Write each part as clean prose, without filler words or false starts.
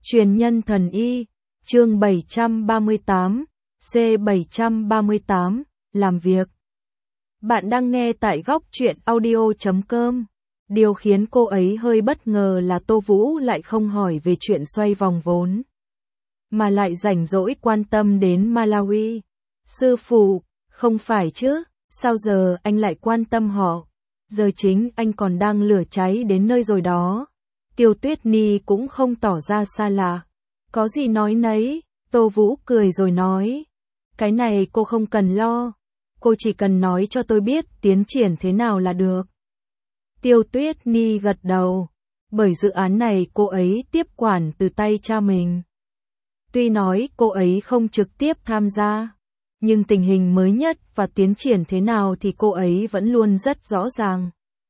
Truyền nhân thần y, chương 738, C738, làm việc. Bạn đang nghe tại góc truyện audio.com. Điều khiến cô ấy hơi bất ngờ là Tô Vũ lại không hỏi về chuyện xoay vòng vốn, mà lại rảnh rỗi quan tâm đến Malawi. Sư phụ, không phải chứ, sao giờ anh lại quan tâm họ? Giờ chính anh còn đang lửa cháy đến nơi rồi đó. Tiêu Tuyết Nhi cũng không tỏ ra xa lạ. Có gì nói nấy, Tô Vũ cười rồi nói. Cái này cô không cần lo. Cô chỉ cần nói cho tôi biết tiến triển thế nào là được. Tiêu Tuyết Nhi gật đầu. Bởi dự án này cô ấy tiếp quản từ tay cha mình. Tuy nói cô ấy không trực tiếp tham gia, nhưng tình hình mới nhất và tiến triển thế nào thì cô ấy vẫn luôn rất rõ ràng.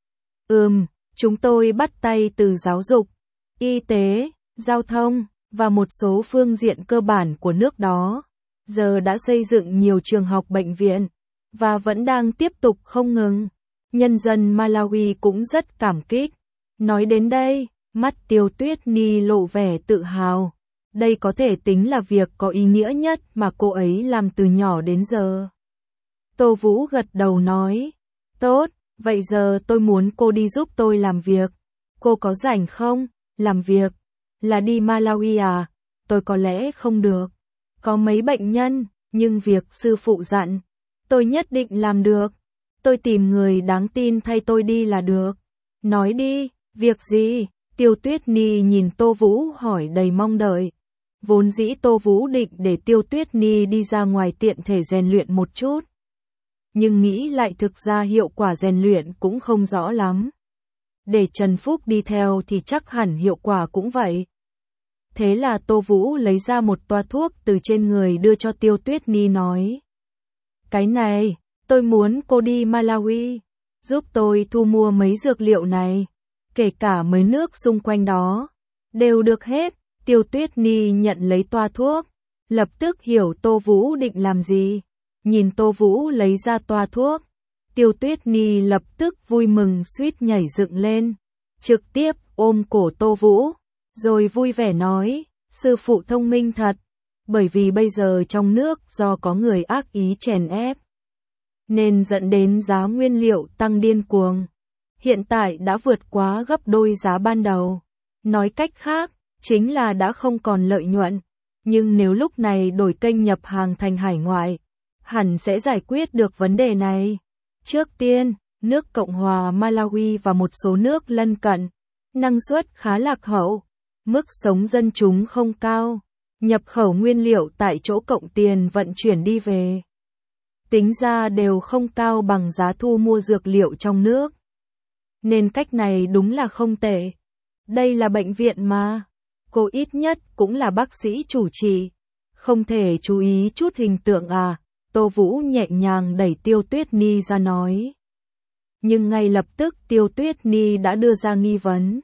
Chúng tôi bắt tay từ giáo dục, y tế, giao thông, và một số phương diện cơ bản của nước đó. Giờ đã xây dựng nhiều trường học bệnh viện, và vẫn đang tiếp tục không ngừng. Nhân dân Malawi cũng rất cảm kích. Nói đến đây, mắt Tiêu Tuyết Nhi lộ vẻ tự hào. Đây có thể tính là việc có ý nghĩa nhất mà cô ấy làm từ nhỏ đến giờ. Tô Vũ gật đầu nói, tốt, vậy giờ tôi muốn cô đi giúp tôi làm việc. Cô có rảnh không? Làm việc? Là đi Malawi à? Tôi có lẽ không được. Có mấy bệnh nhân, nhưng việc sư phụ dặn, tôi nhất định làm được. Tôi tìm người đáng tin thay tôi đi là được. Nói đi, việc gì? Tiêu Tuyết Nhi nhìn Tô Vũ hỏi đầy mong đợi. Vốn dĩ Tô Vũ định để Tiêu Tuyết Nhi đi ra ngoài tiện thể rèn luyện một chút. Nhưng nghĩ lại thực ra hiệu quả rèn luyện cũng không rõ lắm. Để Trần Phúc đi theo thì chắc hẳn hiệu quả cũng vậy. Thế là Tô Vũ lấy ra một toa thuốc từ trên người đưa cho Tiêu Tuyết Nhi nói. Cái này, tôi muốn cô đi Malawi, giúp tôi thu mua mấy dược liệu này, kể cả mấy nước xung quanh đó, đều được hết. Tiêu Tuyết Nhi nhận lấy toa thuốc, lập tức hiểu Tô Vũ định làm gì. Nhìn Tô Vũ lấy ra toa thuốc, Tiêu Tuyết Nhi lập tức vui mừng suýt nhảy dựng lên, trực tiếp ôm cổ Tô Vũ, rồi vui vẻ nói, sư phụ thông minh thật, bởi vì bây giờ trong nước do có người ác ý chèn ép, nên dẫn đến giá nguyên liệu tăng điên cuồng. Hiện tại đã vượt quá gấp đôi giá ban đầu. Nói cách khác, chính là đã không còn lợi nhuận. Nhưng nếu lúc này đổi kênh nhập hàng thành hải ngoại, hẳn sẽ giải quyết được vấn đề này. Trước tiên, nước Cộng hòa Malawi và một số nước lân cận, năng suất khá lạc hậu, mức sống dân chúng không cao, nhập khẩu nguyên liệu tại chỗ cộng tiền vận chuyển đi về. Tính ra đều không cao bằng giá thu mua dược liệu trong nước. Nên cách này đúng là không tệ. Đây là bệnh viện mà. Cô ít nhất cũng là bác sĩ chủ trì. Không thể chú ý chút hình tượng à? Tô Vũ nhẹ nhàng đẩy Tiêu Tuyết Nhi ra nói. Nhưng ngay lập tức Tiêu Tuyết Nhi đã đưa ra nghi vấn.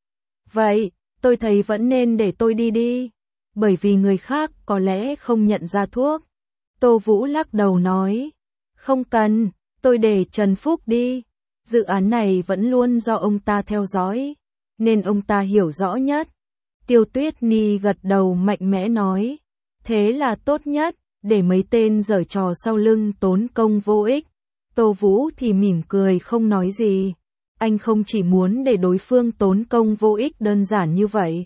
Vậy, tôi thấy vẫn nên để tôi đi. Bởi vì người khác có lẽ không nhận ra thuốc. Tô Vũ lắc đầu nói. Không cần, tôi để Trần Phúc đi. Dự án này vẫn luôn do ông ta theo dõi, nên ông ta hiểu rõ nhất. Tiêu Tuyết Nhi gật đầu mạnh mẽ nói. Thế là tốt nhất, để mấy tên giở trò sau lưng tốn công vô ích. Tô Vũ thì mỉm cười không nói gì. Anh không chỉ muốn để đối phương tốn công vô ích đơn giản như vậy.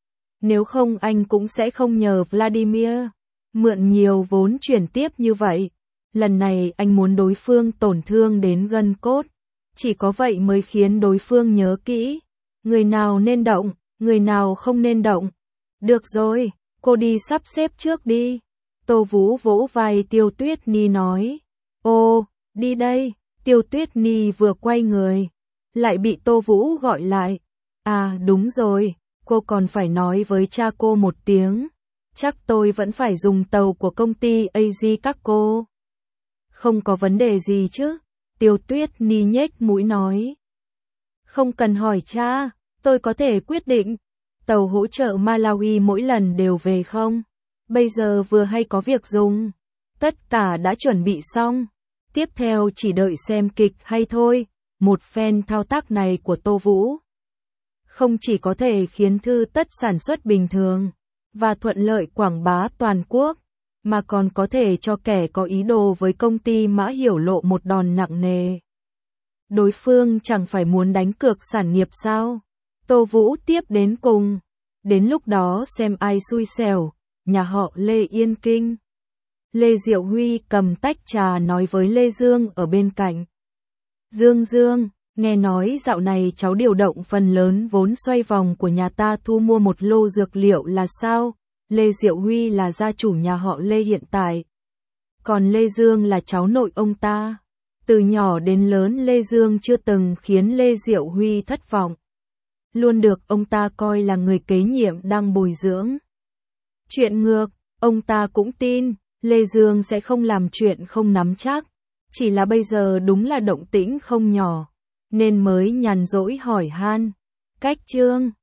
Nếu không anh cũng sẽ không nhờ Vladimir mượn nhiều vốn chuyển tiếp như vậy. Lần này anh muốn đối phương tổn thương đến gân cốt. Chỉ có vậy mới khiến đối phương nhớ kỹ. Người nào nên động, người nào không nên động. Được rồi, cô đi sắp xếp trước đi. Tô Vũ vỗ vai Tiêu Tuyết Nhi nói. Ô, đi đây. Tiêu Tuyết Nhi vừa quay người, lại bị Tô Vũ gọi lại. À đúng rồi, cô còn phải nói với cha cô một tiếng. Chắc tôi vẫn phải dùng tàu của công ty AZ các cô. Không có vấn đề gì chứ? Tiêu Tuyết Nhi nhếch mũi nói. Không cần hỏi cha, tôi có thể quyết định. Tàu hỗ trợ Malawi mỗi lần đều về không? Bây giờ vừa hay có việc dùng. Tất cả đã chuẩn bị xong. Tiếp theo chỉ đợi xem kịch hay thôi. Một phen thao tác này của Tô Vũ không chỉ có thể khiến Thư Tất sản xuất bình thường và thuận lợi quảng bá toàn quốc, mà còn có thể cho kẻ có ý đồ với công ty Mã Hiểu Lộ một đòn nặng nề. Đối phương chẳng phải muốn đánh cược sản nghiệp sao? Tô Vũ tiếp đến cùng. Đến lúc đó xem ai xui xẻo, nhà họ Lê yên kinh. Lê Diệu Huy cầm tách trà nói với Lê Dương ở bên cạnh. Dương, nghe nói dạo này cháu điều động phần lớn vốn xoay vòng của nhà ta thu mua một lô dược liệu là sao? Lê Diệu Huy là gia chủ nhà họ Lê hiện tại. Còn Lê Dương là cháu nội ông ta. Từ nhỏ đến lớn Lê Dương chưa từng khiến Lê Diệu Huy thất vọng. Luôn được ông ta coi là người kế nhiệm đang bồi dưỡng. Chuyện ngược, ông ta cũng tin, Lê Dương sẽ không làm chuyện không nắm chắc. Chỉ là bây giờ đúng là động tĩnh không nhỏ, nên mới nhàn rỗi hỏi han. Cách Trương